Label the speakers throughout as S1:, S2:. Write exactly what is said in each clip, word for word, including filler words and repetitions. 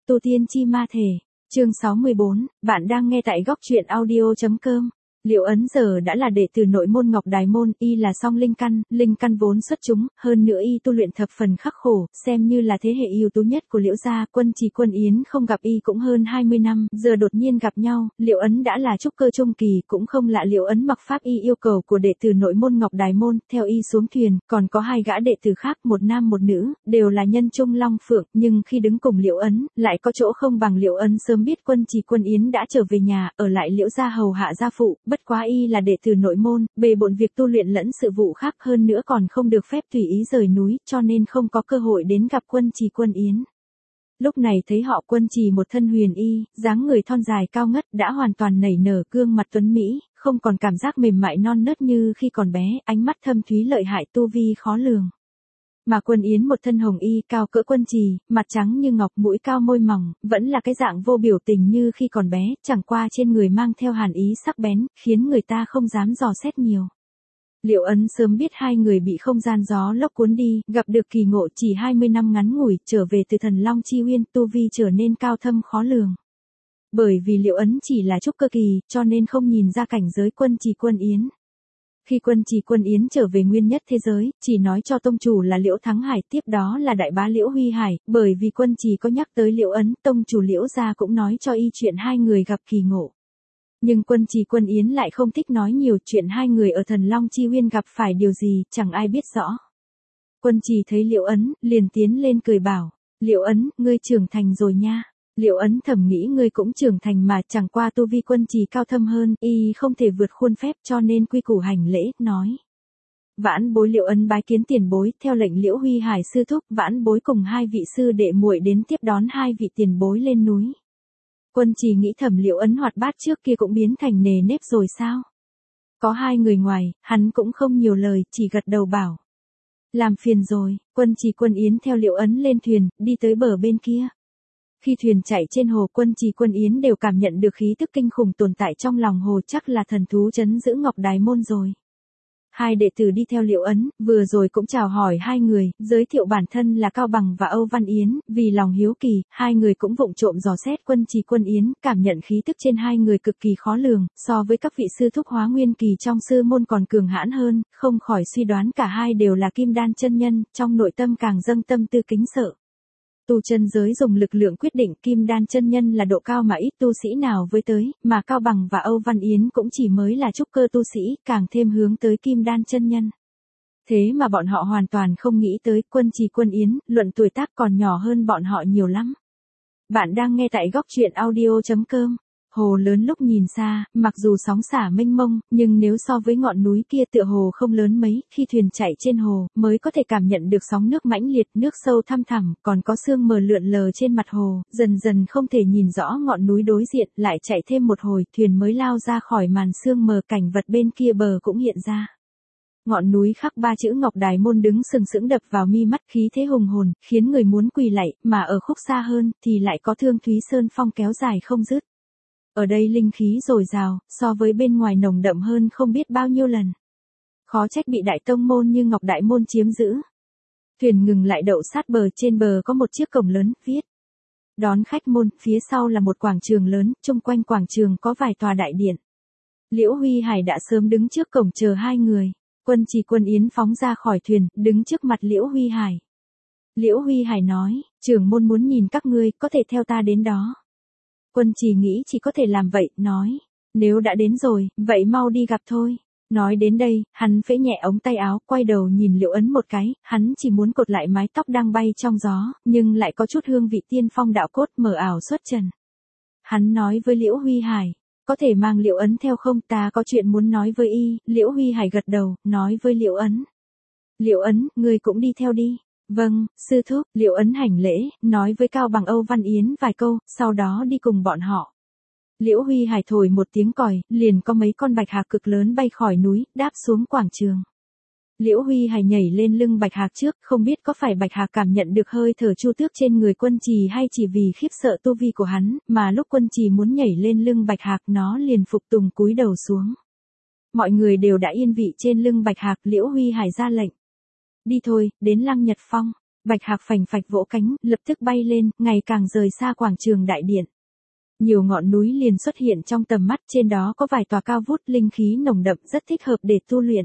S1: Tu tiên chi ma thể, chương sáu mươi bốn, bạn đang nghe tại góc truyện audio chấm com. Liệu Ấn giờ đã là đệ tử nội môn Ngọc Đài môn, y là song linh căn, linh căn vốn xuất chúng, hơn nữa y tu luyện thập phần khắc khổ, xem như là thế hệ ưu tú nhất của Liễu gia. Quân Trì Quân Yến không gặp y cũng hơn hai mươi năm, giờ đột nhiên gặp nhau, Liệu Ấn đã là trúc cơ trung kỳ, cũng không lạ Liệu Ấn mặc pháp y yêu cầu của đệ tử nội môn Ngọc Đài môn, theo y xuống thuyền, còn có hai gã đệ tử khác, một nam một nữ, đều là nhân trung long phượng, nhưng khi đứng cùng Liệu Ấn, lại có chỗ không bằng. Liệu Ấn sớm biết Quân Trì Quân Yến đã trở về nhà, ở lại Liễu gia hầu hạ gia phụ, bất quá y là đệ tử nội môn, bề bộn việc tu luyện lẫn sự vụ khác, hơn nữa còn không được phép tùy ý rời núi, cho nên không có cơ hội đến gặp Quân Trì Quân Yến. Lúc này thấy họ Quân Trì một thân huyền y, dáng người thon dài cao ngất, đã hoàn toàn nảy nở gương mặt tuấn mỹ, không còn cảm giác mềm mại non nớt như khi còn bé, ánh mắt thâm thúy lợi hại, tu vi khó lường. Mà Quân Yến một thân hồng y, cao cỡ Quân Trì, mặt trắng như ngọc, mũi cao môi mỏng, vẫn là cái dạng vô biểu tình như khi còn bé, chẳng qua trên người mang theo hàn ý sắc bén, khiến người ta không dám dò xét nhiều. Liệu Ấn sớm biết hai người bị không gian gió lốc cuốn đi, gặp được kỳ ngộ, chỉ hai mươi năm ngắn ngủi, trở về từ Thần Long Chi Uyên, tu vi trở nên cao thâm khó lường. Bởi vì Liệu Ấn chỉ là trúc cơ kỳ, cho nên không nhìn ra cảnh giới Quân Trì Quân Yến. Khi Quân Trì Quân Yến trở về nguyên nhất thế giới, chỉ nói cho tông chủ là Liễu Thắng Hải, tiếp đó là đại bá Liễu Huy Hải, bởi vì Quân Trì có nhắc tới Liễu Ấn, tông chủ Liễu gia cũng nói cho y chuyện hai người gặp kỳ ngộ. Nhưng Quân Trì Quân Yến lại không thích nói nhiều, chuyện hai người ở Thần Long Chi Uyên gặp phải điều gì, chẳng ai biết rõ. Quân Trì thấy Liễu Ấn, liền tiến lên cười bảo, Liễu Ấn, ngươi trưởng thành rồi nha. Liệu Ấn thầm nghĩ ngươi cũng trưởng thành mà, chẳng qua tu vi Quân Trì cao thâm hơn, y không thể vượt khuôn phép, cho nên quy củ hành lễ, nói. Vãn bối Liệu Ấn bái kiến tiền bối, theo lệnh Liễu Huy Hải sư thúc, vãn bối cùng hai vị sư đệ muội đến tiếp đón hai vị tiền bối lên núi. Quân Trì nghĩ thầm Liệu Ấn hoạt bát trước kia cũng biến thành nề nếp rồi sao? Có hai người ngoài, hắn cũng không nhiều lời, chỉ gật đầu bảo. Làm phiền rồi. Quân Trì Quân Yến theo Liệu Ấn lên thuyền, đi tới bờ bên kia. Khi thuyền chạy trên hồ, Quân Trì Quân Yến đều cảm nhận được khí tức kinh khủng tồn tại trong lòng hồ, chắc là thần thú trấn giữ Ngọc Đài môn rồi. Hai đệ tử đi theo Liệu Ấn, vừa rồi cũng chào hỏi hai người, giới thiệu bản thân là Cao Bằng và Âu Văn Yến, vì lòng hiếu kỳ, hai người cũng vụng trộm dò xét Quân Trì Quân Yến, cảm nhận khí tức trên hai người cực kỳ khó lường, so với các vị sư thúc hóa nguyên kỳ trong sư môn còn cường hãn hơn, không khỏi suy đoán cả hai đều là kim đan chân nhân, trong nội tâm càng dâng tâm tư kính sợ. Tu chân giới dùng lực lượng quyết định, kim đan chân nhân là độ cao mà ít tu sĩ nào với tới, mà Cao Bằng và Âu Văn Yến cũng chỉ mới là trúc cơ tu sĩ, càng thêm hướng tới kim đan chân nhân. Thế mà bọn họ hoàn toàn không nghĩ tới, Quân Trì Quân Yến, luận tuổi tác còn nhỏ hơn bọn họ nhiều lắm. Bạn đang nghe tại góc truyện audio chấm com. Hồ lớn lúc nhìn xa, mặc dù sóng xả mênh mông, nhưng nếu so với ngọn núi kia tựa hồ không lớn mấy, khi thuyền chạy trên hồ, mới có thể cảm nhận được sóng nước mãnh liệt, nước sâu thăm thẳm, còn có sương mờ lượn lờ trên mặt hồ, dần dần không thể nhìn rõ ngọn núi đối diện, lại chạy thêm một hồi, thuyền mới lao ra khỏi màn sương mờ, cảnh vật bên kia bờ cũng hiện ra. Ngọn núi khắc ba chữ Ngọc Đài môn đứng sừng sững đập vào mi mắt, khí thế hùng hồn, khiến người muốn quỳ lạy, mà ở khúc xa hơn, thì lại có Thương Thúy Sơn Phong kéo dài không dứt. Ở đây linh khí dồi dào, so với bên ngoài nồng đậm hơn không biết bao nhiêu lần. Khó trách bị đại tông môn như Ngọc Đại môn chiếm giữ. Thuyền ngừng lại đậu sát bờ, trên bờ có một chiếc cổng lớn, viết đón khách môn, phía sau là một quảng trường lớn, chung quanh quảng trường có vài tòa đại điện. Liễu Huy Hải đã sớm đứng trước cổng chờ hai người. Quân Trì Quân Yến phóng ra khỏi thuyền, đứng trước mặt Liễu Huy Hải. Liễu Huy Hải nói, trưởng môn muốn nhìn các ngươi, có thể theo ta đến đó. Quân Trì nghĩ chỉ có thể làm vậy, nói, nếu đã đến rồi, vậy mau đi gặp thôi. Nói đến đây, hắn phễ nhẹ ống tay áo, quay đầu nhìn Liệu Ấn một cái, hắn chỉ muốn cột lại mái tóc đang bay trong gió, nhưng lại có chút hương vị tiên phong đạo cốt, mờ ảo xuất trần. Hắn nói với Liễu Huy Hải, có thể mang Liệu Ấn theo không, ta có chuyện muốn nói với y. Liễu Huy Hải gật đầu, nói với Liệu Ấn. Liệu Ấn, ngươi cũng đi theo đi. Vâng, sư thúc. Liệu Ấn hành lễ, nói với Cao Bằng Âu Văn Yến vài câu, sau đó đi cùng bọn họ. Liễu Huy Hải thổi một tiếng còi, liền có mấy con bạch hạc cực lớn bay khỏi núi, đáp xuống quảng trường. Liễu Huy Hải nhảy lên lưng bạch hạc trước, không biết có phải bạch hạc cảm nhận được hơi thở chu tước trên người Quân Trì hay chỉ vì khiếp sợ tu vi của hắn, mà lúc Quân Trì muốn nhảy lên lưng bạch hạc nó liền phục tùng cúi đầu xuống. Mọi người đều đã yên vị trên lưng bạch hạc, Liễu Huy Hải ra lệnh. Đi thôi, đến Lăng Nhật Phong. Bạch Hạc phành phạch vỗ cánh, lập tức bay lên, ngày càng rời xa quảng trường đại điện. Nhiều ngọn núi liền xuất hiện trong tầm mắt, trên đó có vài tòa cao vút linh khí nồng đậm rất thích hợp để tu luyện.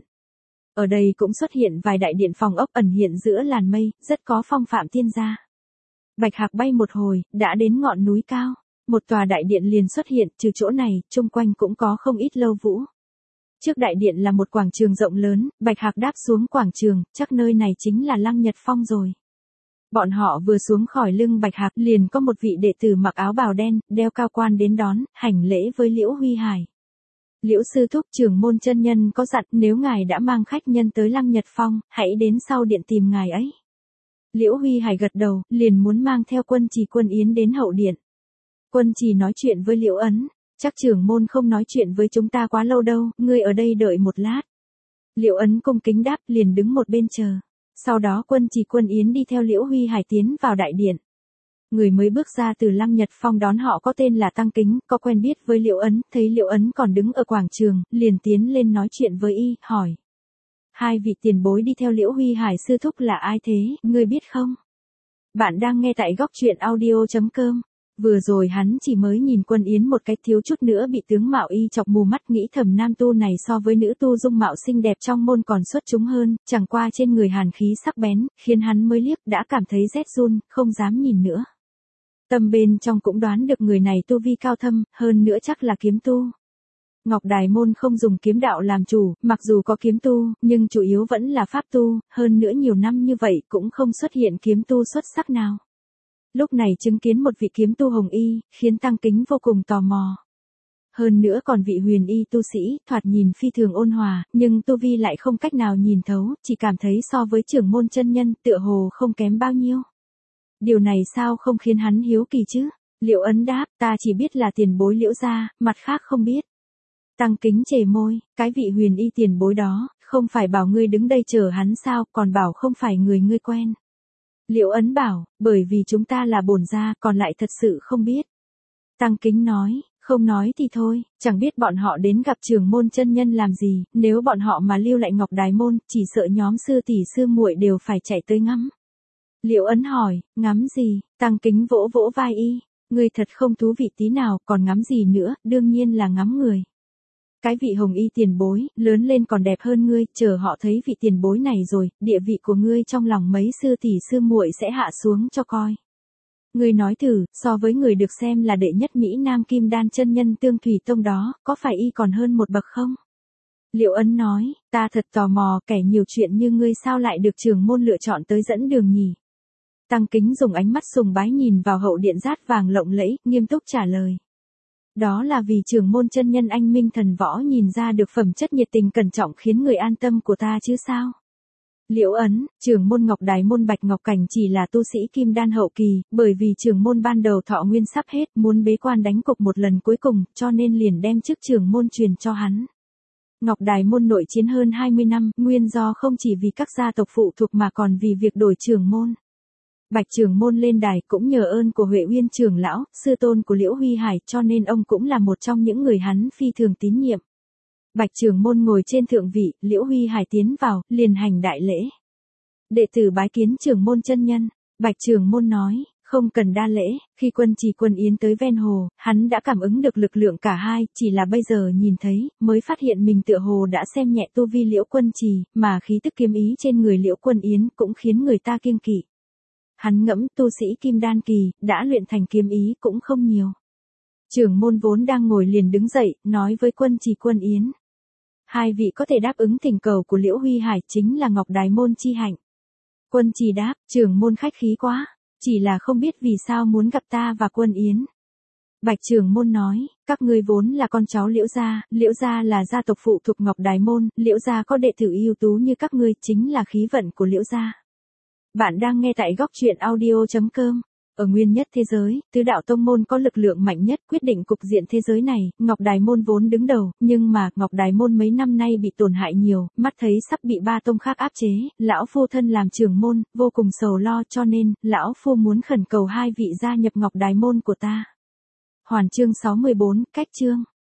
S1: Ở đây cũng xuất hiện vài đại điện phòng ốc ẩn hiện giữa làn mây, rất có phong phạm tiên gia. Bạch Hạc bay một hồi, đã đến ngọn núi cao. Một tòa đại điện liền xuất hiện, trừ chỗ này, chung quanh cũng có không ít lâu vũ. Trước đại điện là một quảng trường rộng lớn, Bạch Hạc đáp xuống quảng trường, chắc nơi này chính là Lăng Nhật Phong rồi. Bọn họ vừa xuống khỏi lưng Bạch Hạc, liền có một vị đệ tử mặc áo bào đen, đeo cao quan đến đón, hành lễ với Liễu Huy Hải. Liễu sư thúc trưởng môn chân nhân có dặn, nếu ngài đã mang khách nhân tới Lăng Nhật Phong, hãy đến sau điện tìm ngài ấy. Liễu Huy Hải gật đầu, liền muốn mang theo Quân Trì Quân Yến đến hậu điện. Quân Trì nói chuyện với Liễu Ấn, chắc trưởng môn không nói chuyện với chúng ta quá lâu đâu, ngươi ở đây đợi một lát. Liễu Ấn cung kính đáp, liền đứng một bên chờ. Sau đó Quân Trì Quân Yến đi theo Liễu Huy Hải tiến vào đại điện. Người mới bước ra từ Lăng Nhật Phong đón họ có tên là Tăng Kính, có quen biết với Liễu Ấn, thấy Liễu Ấn còn đứng ở quảng trường, liền tiến lên nói chuyện với y, hỏi. Hai vị tiền bối đi theo Liễu Huy Hải sư thúc là ai thế, ngươi biết không? Bạn đang nghe tại góc truyện audio chấm com. Vừa rồi hắn chỉ mới nhìn Quân Yến một cách thiếu chút nữa bị tướng mạo y chọc mù mắt, nghĩ thầm nam tu này so với nữ tu dung mạo xinh đẹp trong môn còn xuất chúng hơn, chẳng qua trên người hàn khí sắc bén, khiến hắn mới liếc đã cảm thấy rét run, không dám nhìn nữa. Tâm bên trong cũng đoán được người này tu vi cao thâm, hơn nữa chắc là kiếm tu. Ngọc Đài môn không dùng kiếm đạo làm chủ, mặc dù có kiếm tu, nhưng chủ yếu vẫn là pháp tu, hơn nữa nhiều năm như vậy cũng không xuất hiện kiếm tu xuất sắc nào. Lúc này chứng kiến một vị kiếm tu hồng y, khiến Tăng Kính vô cùng tò mò. Hơn nữa còn vị huyền y tu sĩ, thoạt nhìn phi thường ôn hòa, nhưng tu vi lại không cách nào nhìn thấu, chỉ cảm thấy so với trưởng môn chân nhân, tựa hồ không kém bao nhiêu. Điều này sao không khiến hắn hiếu kỳ chứ? Liễu Ấn đáp, ta chỉ biết là tiền bối Liễu gia, mặt khác không biết. Tăng Kính chề môi, cái vị huyền y tiền bối đó, không phải bảo ngươi đứng đây chờ hắn sao, còn bảo không phải người ngươi quen. Liễu Ấn bảo, bởi vì chúng ta là bổn gia, còn lại thật sự không biết. Tăng Kính nói, không nói thì thôi, chẳng biết bọn họ đến gặp trưởng môn chân nhân làm gì, nếu bọn họ mà lưu lại Ngọc Đài môn, chỉ sợ nhóm sư tỷ sư muội đều phải chạy tới ngắm. Liễu Ấn hỏi, ngắm gì? Tăng Kính vỗ vỗ vai y, ngươi thật không thú vị tí nào, còn ngắm gì nữa, đương nhiên là ngắm người. Cái vị hồng y tiền bối, lớn lên còn đẹp hơn ngươi, chờ họ thấy vị tiền bối này rồi, địa vị của ngươi trong lòng mấy sư tỷ sư muội sẽ hạ xuống cho coi. Ngươi nói thử, so với người được xem là đệ nhất Mỹ Nam Kim Đan chân nhân Tương Thủy Tông đó, có phải y còn hơn một bậc không? Liễu Ấn nói, ta thật tò mò, kẻ nhiều chuyện như ngươi sao lại được trưởng môn lựa chọn tới dẫn đường nhỉ? Tăng Kính dùng ánh mắt sùng bái nhìn vào hậu điện rát vàng lộng lẫy, nghiêm túc trả lời. Đó là vì trưởng môn chân nhân anh minh thần võ nhìn ra được phẩm chất nhiệt tình cẩn trọng khiến người an tâm của ta chứ sao. Liễu Ấn, trưởng môn Ngọc Đài môn Bạch Ngọc Cảnh chỉ là tu sĩ kim đan hậu kỳ, bởi vì trưởng môn ban đầu thọ nguyên sắp hết, muốn bế quan đánh cục một lần cuối cùng, cho nên liền đem chức trưởng môn truyền cho hắn. Ngọc Đài môn nội chiến hơn hai mươi năm, nguyên do không chỉ vì các gia tộc phụ thuộc mà còn vì việc đổi trưởng môn. Bạch trưởng môn lên đài cũng nhờ ơn của Huệ Uyên trưởng lão, sư tôn của Liễu Huy Hải, cho nên ông cũng là một trong những người hắn phi thường tín nhiệm. Bạch trưởng môn ngồi trên thượng vị, Liễu Huy Hải tiến vào, liền hành đại lễ. Đệ tử bái kiến trưởng môn chân nhân. Bạch trưởng môn nói, không cần đa lễ, khi Quân Trì Quân Yến tới ven hồ, hắn đã cảm ứng được lực lượng cả hai, chỉ là bây giờ nhìn thấy, mới phát hiện mình tựa hồ đã xem nhẹ tu vi Liễu Quân Trì, mà khí tức kiếm ý trên người Liễu Quân Yến cũng khiến người ta kiêng kỵ. Hắn ngẫm tu sĩ kim đan kỳ, đã luyện thành kiếm ý cũng không nhiều. Trưởng môn vốn đang ngồi liền đứng dậy, nói với Quân Trì Quân Yến. Hai vị có thể đáp ứng thỉnh cầu của Liễu Huy Hải chính là Ngọc Đài môn chi hạnh. Quân Trì đáp, trưởng môn khách khí quá, chỉ là không biết vì sao muốn gặp ta và Quân Yến. Bạch trưởng môn nói, các ngươi vốn là con cháu Liễu gia, Liễu gia là gia tộc phụ thuộc Ngọc Đài môn, Liễu gia có đệ tử ưu tú như các ngươi chính là khí vận của Liễu gia. Bạn đang nghe tại góc truyện audio chấm com. Ở nguyên nhất thế giới, tứ đạo tông môn có lực lượng mạnh nhất quyết định cục diện thế giới này, Ngọc Đài môn vốn đứng đầu, nhưng mà Ngọc Đài môn mấy năm nay bị tổn hại nhiều, mắt thấy sắp bị ba tông khác áp chế, lão phu thân làm trưởng môn, vô cùng sầu lo cho nên, lão phu muốn khẩn cầu hai vị gia nhập Ngọc Đài môn của ta. Hoàn chương sáu mươi bốn, cách chương.